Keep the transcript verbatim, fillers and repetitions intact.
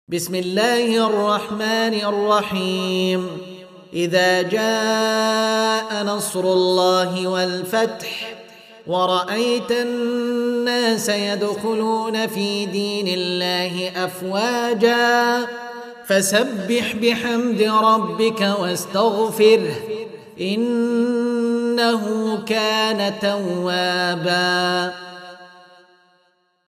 بسم الله الرحمن الرحيم إذا جاء نصر الله والفتح ورأيت الناس يدخلون في دين الله أفواجا فسبح بحمد ربك واستغفره إنه كان توابا.